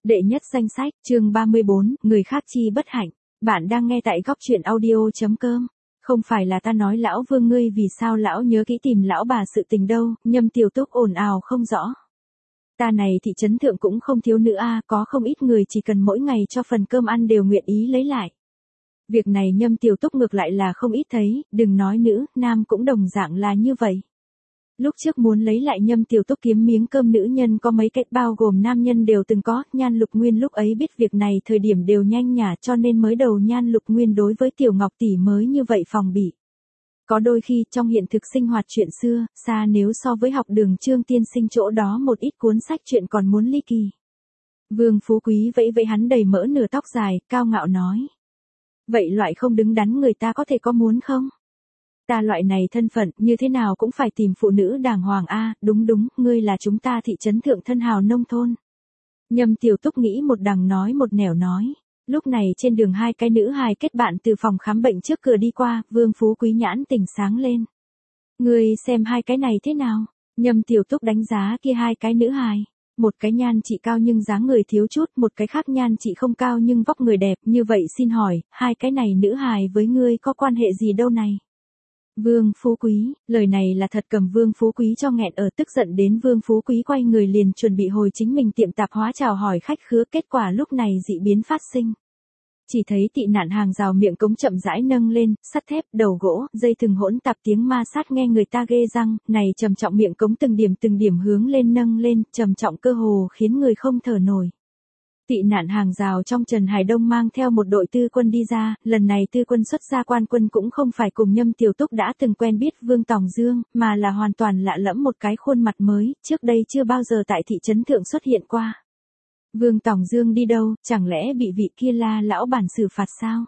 Đệ nhất danh sách, chương 34, người khác chi bất hạnh. Bạn đang nghe tại góc truyện audio.com. Không phải là ta nói lão Vương ngươi vì sao lão nhớ kỹ tìm lão bà sự tình đâu, Nhâm Tiểu Túc ồn ào không rõ. Ta này thị trấn thượng cũng không thiếu nữa a, có không ít người chỉ cần mỗi ngày cho phần cơm ăn đều nguyện ý lấy lại. Việc này Nhâm Tiểu Túc ngược lại là không ít thấy, đừng nói nữ, nam cũng đồng dạng là như vậy. Lúc trước muốn lấy lại Nhâm Tiểu Túc kiếm miếng cơm nữ nhân có mấy cách bao gồm nam nhân đều từng có, Nhan Lục Nguyên lúc ấy biết việc này thời điểm đều nhanh nhả cho nên mới đầu Nhan Lục Nguyên đối với Tiểu Ngọc tỷ mới như vậy phòng bị. Có đôi khi trong hiện thực sinh hoạt chuyện xưa, xa nếu so với học đường Trương tiên sinh chỗ đó một ít cuốn sách chuyện còn muốn ly kỳ. Vương Phú Quý vẫy vẫy hắn đầy mỡ nửa tóc dài, cao ngạo nói. Vậy loại không đứng đắn người ta có thể có muốn không? Ta loại này thân phận như thế nào cũng phải tìm phụ nữ đàng hoàng a, đúng, ngươi là chúng ta thị trấn thượng thân hào nông thôn. Nhâm Tiểu Túc nghĩ một đằng nói một nẻo nói. Lúc này trên đường hai cái nữ hài kết bạn từ phòng khám bệnh trước cửa đi qua, Vương Phú Quý nhãn tỉnh sáng lên. Ngươi xem hai cái này thế nào? Nhâm Tiểu Túc đánh giá kia hai cái nữ hài. Một cái nhan chị cao nhưng dáng người thiếu chút, một cái khác nhan chị không cao nhưng vóc người đẹp, như vậy xin hỏi, hai cái này nữ hài với ngươi có quan hệ gì đâu này? Vương Phú Quý, lời này là thật cầm Vương Phú Quý cho nghẹn ở, tức giận đến Vương Phú Quý quay người liền chuẩn bị hồi chính mình tiệm tạp hóa chào hỏi khách khứa, kết quả lúc này dị biến phát sinh. Chỉ thấy tị nạn hàng rào miệng cống chậm rãi nâng lên, sắt thép, đầu gỗ, dây thừng hỗn tạp tiếng ma sát nghe người ta ghê răng, này trầm trọng miệng cống từng điểm hướng lên nâng lên, trầm trọng cơ hồ khiến người không thở nổi. Tị nạn hàng rào trong Trần Hải Đông mang theo một đội tư quân đi ra, lần này tư quân xuất ra quan quân cũng không phải cùng Nhâm Tiểu Túc đã từng quen biết Vương Tòng Dương, mà là hoàn toàn lạ lẫm một cái khuôn mặt mới, trước đây chưa bao giờ tại thị trấn thượng xuất hiện qua. Vương Tòng Dương đi đâu, chẳng lẽ bị vị kia La lão bản xử phạt sao?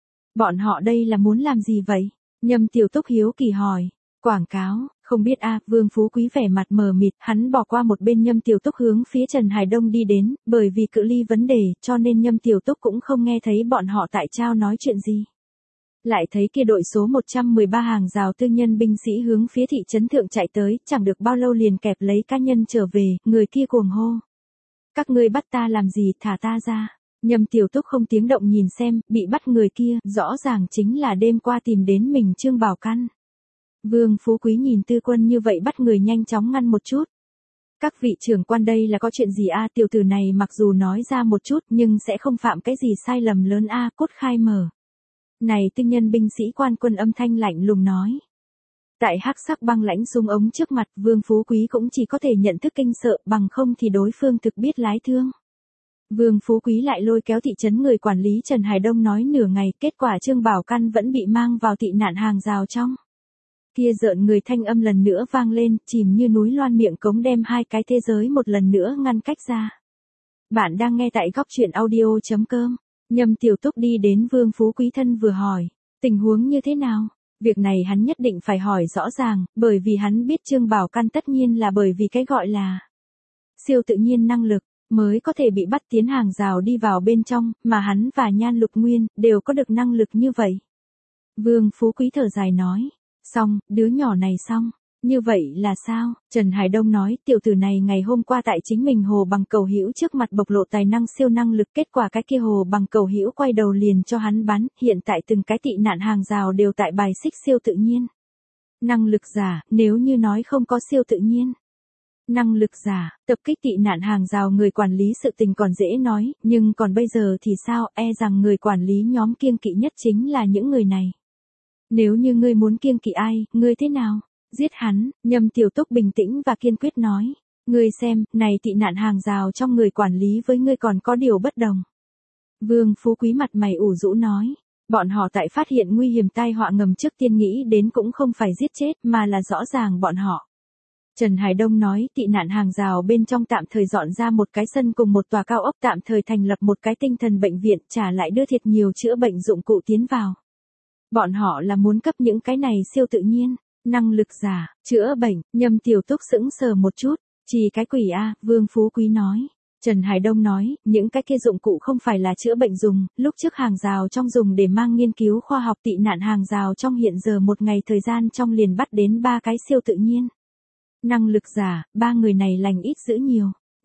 Bọn họ đây là muốn làm gì vậy? Nhâm Tiểu Túc hiếu kỳ hỏi. Quảng cáo, không biết a, Vương Phú Quý vẻ mặt mờ mịt, hắn bỏ qua một bên Nhâm Tiểu Túc hướng phía Trần Hải Đông đi đến, bởi vì cự ly vấn đề, cho nên Nhâm Tiểu Túc cũng không nghe thấy bọn họ tại trao nói chuyện gì. Lại thấy kia đội số 113 hàng rào tư nhân binh sĩ hướng phía thị trấn thượng chạy tới, chẳng được bao lâu liền kẹp lấy cá nhân trở về, người kia cuồng hô. Các ngươi bắt ta làm gì, thả ta ra. Nhâm Tiểu Túc không tiếng động nhìn xem, bị bắt người kia, rõ ràng chính là đêm qua tìm đến mình Trương Bảo Căn. Vương Phú Quý nhìn tư quân như vậy bắt người nhanh chóng ngăn một chút. Các vị trưởng quan đây là có chuyện gì a, tiểu tử này mặc dù nói ra một chút nhưng sẽ không phạm cái gì sai lầm lớn a, cốt khai mở. Này tư nhân binh sĩ quan quân âm thanh lạnh lùng nói. Tại hắc sắc băng lãnh súng ống trước mặt, Vương Phú Quý cũng chỉ có thể nhận thức kinh sợ, bằng không thì đối phương thực biết lái thương. Vương Phú Quý lại lôi kéo thị trấn người quản lý Trần Hải Đông nói nửa ngày, kết quả Trương Bảo Căn vẫn bị mang vào tị nạn hàng rào trong. Kia rợn người thanh âm lần nữa vang lên, chìm như núi loan miệng cống đem hai cái thế giới một lần nữa ngăn cách ra. Bạn đang nghe tại góc truyện audio.com. Nhâm Tiểu Túc đi đến Vương Phú Quý thân vừa hỏi, tình huống như thế nào? Việc này hắn nhất định phải hỏi rõ ràng, bởi vì hắn biết Trương Bảo Căn tất nhiên là bởi vì cái gọi là siêu tự nhiên năng lực, mới có thể bị bắt tiến hàng rào đi vào bên trong, mà hắn và Nhan Lục Nguyên đều có được năng lực như vậy. Vương Phú Quý thở dài nói. Xong, đứa nhỏ này xong. Như vậy là sao? Trần Hải Đông nói, tiểu tử này ngày hôm qua tại chính mình Hồ Bằng Cầu Hữu trước mặt bộc lộ tài năng siêu năng lực, kết quả cái kia Hồ Bằng Cầu Hữu quay đầu liền cho hắn bắn, hiện tại từng cái tị nạn hàng rào đều tại bài xích siêu tự nhiên. Năng lực giả, nếu như nói không có siêu tự nhiên. Năng lực giả, tập kích tị nạn hàng rào người quản lý sự tình còn dễ nói, nhưng còn bây giờ thì sao, e rằng người quản lý nhóm kiêng kỵ nhất chính là những người này. Nếu như ngươi muốn kiêng kỵ ai, ngươi thế nào? Giết hắn, Nhâm Tiểu Túc bình tĩnh và kiên quyết nói. Ngươi xem, này tị nạn hàng rào trong người quản lý với ngươi còn có điều bất đồng. Vương Phú Quý mặt mày ủ rũ nói. Bọn họ tại phát hiện nguy hiểm tai họa ngầm trước tiên nghĩ đến cũng không phải giết chết mà là rõ ràng bọn họ. Trần Hải Đông nói tị nạn hàng rào bên trong tạm thời dọn ra một cái sân cùng một tòa cao ốc tạm thời thành lập một cái tinh thần bệnh viện, trả lại đưa thiệt nhiều chữa bệnh dụng cụ tiến vào. Bọn họ là muốn cấp những cái này siêu tự nhiên, năng lực giả, chữa bệnh. Nhâm Tiểu Túc sững sờ một chút, chỉ cái quỷ a, Vương Phú Quý nói. Trần Hải Đông nói, những cái kia dụng cụ không phải là chữa bệnh dùng, lúc trước hàng rào trong dùng để mang nghiên cứu khoa học tị nạn hàng rào trong hiện giờ một ngày thời gian trong liền bắt đến 3 cái siêu tự nhiên. Năng lực giả, 3 người này lành ít dữ nhiều.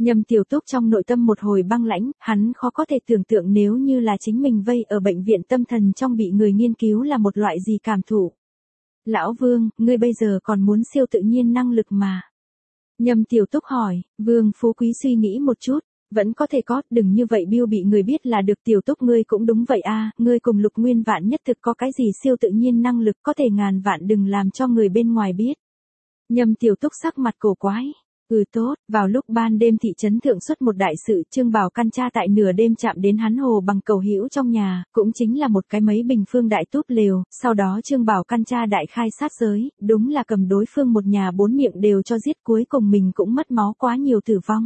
Nhâm Tiểu Túc trong nội tâm một hồi băng lãnh, hắn khó có thể tưởng tượng nếu như là chính mình vây ở bệnh viện tâm thần trong bị người nghiên cứu là một loại gì cảm thụ. Lão Vương, ngươi bây giờ còn muốn siêu tự nhiên năng lực mà. Nhâm Tiểu Túc hỏi, Vương Phú Quý suy nghĩ một chút, vẫn có thể có, đừng như vậy Bill bị người biết là được. Tiểu Túc ngươi cũng đúng vậy a, ngươi cùng Lục Nguyên Vạn nhất thực có cái gì siêu tự nhiên năng lực có thể ngàn vạn đừng làm cho người bên ngoài biết. Nhâm Tiểu Túc sắc mặt cổ quái. Tốt, vào lúc ban đêm thị trấn thượng xuất một đại sự, Trương Bảo Căn cha tại nửa đêm chạm đến hắn hồ bằng cầu hữu trong nhà, cũng chính là một cái mấy bình phương đại túp lều, sau đó Trương Bảo Căn cha đại khai sát giới, đúng là cầm đối phương một nhà bốn miệng đều cho giết, cuối cùng mình cũng mất máu quá nhiều tử vong.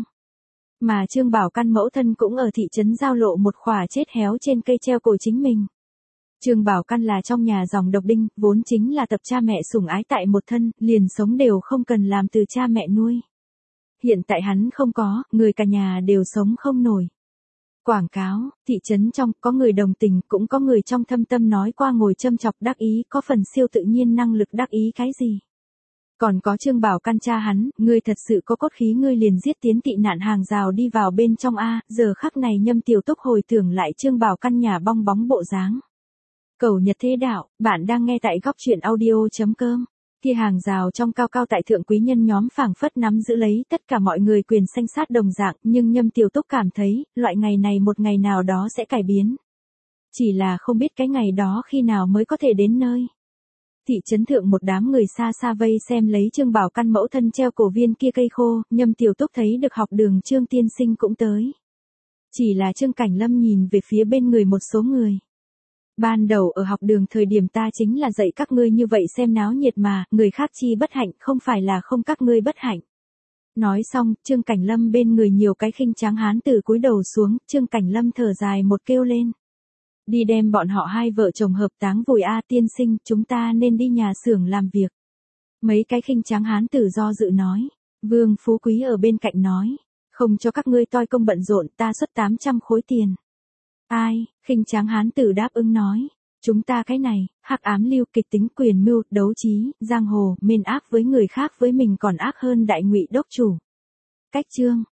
Mà Trương Bảo Căn mẫu thân cũng ở thị trấn giao lộ một khỏa chết héo trên cây treo cổ chính mình. Trương Bảo Căn là trong nhà dòng độc đinh, vốn chính là tập cha mẹ sủng ái tại một thân, liền sống đều không cần làm từ cha mẹ nuôi. Hiện tại hắn không có, người cả nhà đều sống không nổi. Quảng cáo, thị trấn trong, có người đồng tình, cũng có người trong thâm tâm nói qua ngồi châm chọc đắc ý, có phần siêu tự nhiên năng lực đắc ý cái gì. Còn có Trương Bảo Căn cha hắn, ngươi thật sự có cốt khí ngươi liền giết tiến tị nạn hàng rào đi vào bên trong a. Giờ khắc này Nhâm Tiểu Túc hồi tưởng lại Trương Bảo Căn nhà bong bóng bộ dáng. Cầu Nhật Thế Đạo, bạn đang nghe tại góc truyện audio.com. Kia hàng rào trong cao cao tại thượng quý nhân nhóm phảng phất nắm giữ lấy tất cả mọi người quyền sanh sát đồng dạng, nhưng Nhâm Tiểu Túc cảm thấy, loại ngày này một ngày nào đó sẽ cải biến. Chỉ là không biết cái ngày đó khi nào mới có thể đến nơi. Thị trấn thượng một đám người xa xa vây xem lấy Trương Bảo Căn mẫu thân treo cổ viên kia cây khô, Nhâm Tiểu Túc thấy được học đường Trương tiên sinh cũng tới. Chỉ là Trương Cảnh Lâm nhìn về phía bên người một số người. Ban đầu ở học đường thời điểm ta chính là dạy các ngươi như vậy xem náo nhiệt mà, người khác chi bất hạnh không phải là không các ngươi bất hạnh. Nói xong, Trương Cảnh Lâm bên người nhiều cái khinh tráng hán từ cúi đầu xuống, Trương Cảnh Lâm thở dài một kêu lên. Đi đem bọn họ hai vợ chồng hợp táng vùi a tiên sinh, chúng ta nên đi nhà xưởng làm việc. Mấy cái khinh tráng hán tử do dự nói. Vương Phú Quý ở bên cạnh nói. Không cho các ngươi toi công bận rộn, ta xuất 800 khối tiền. Ai, khinh tráng hán tử đáp ứng nói. Chúng ta cái này, hắc ám lưu kịch tính quyền mưu, đấu trí, giang hồ, mên ác với người khác với mình còn ác hơn đại ngụy đốc chủ. Cách chương.